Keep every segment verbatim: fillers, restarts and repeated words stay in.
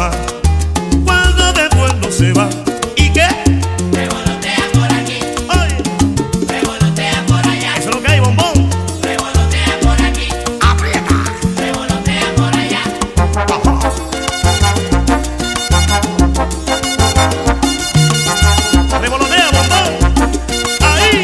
más. Cuando después no se va. ¿Y qué? Revolotea por aquí, Oye, revolotea por allá, eso es lo que hay, bombón. revolotea por aquí, Aprieta. revolotea por allá. Revolotea, bombón. Ahí.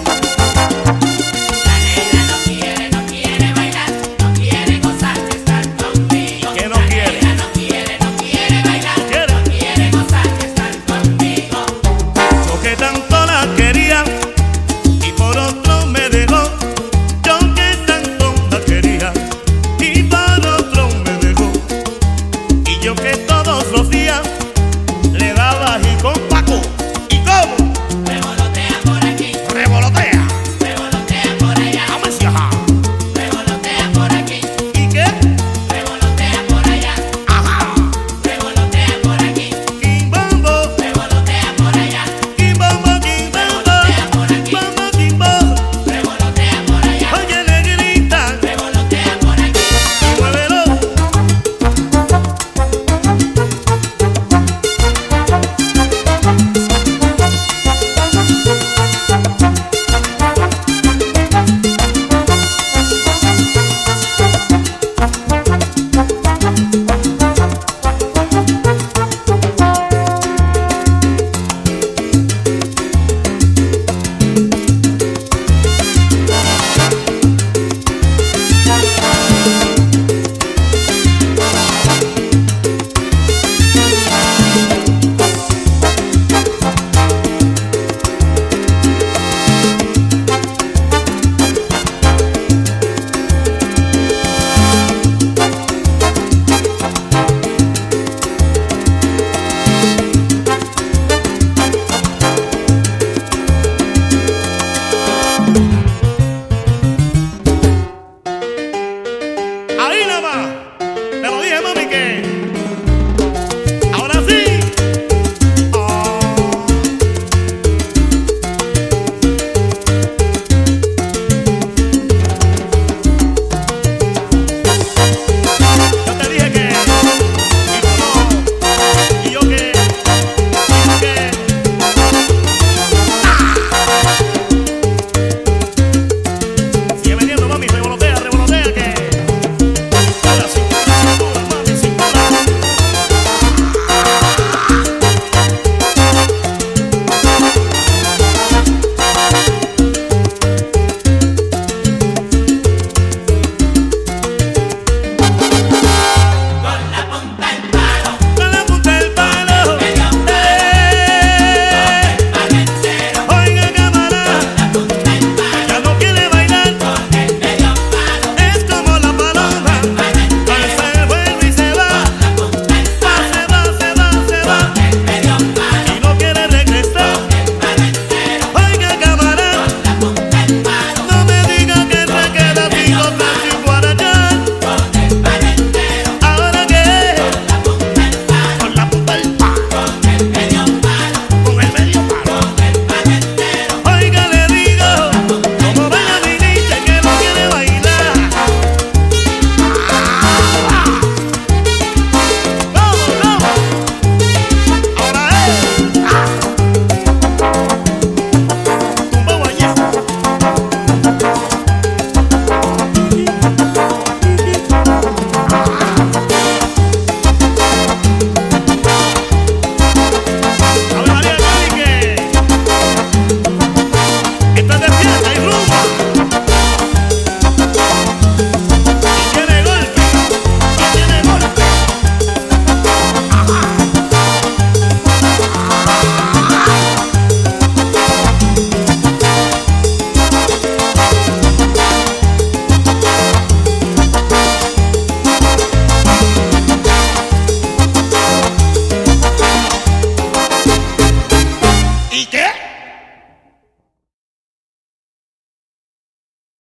La negra no quiere, no quiere bailar, no quiere gozar de estar conmigo. ¿Qué no La quiere? negra no quiere, no quiere bailar, ¿No quiere? no quiere gozar de estar conmigo. Yo que tanto la quería y por otro me dejó. Yo que tanto la quería y por otro me dejó. Y yo que todos los días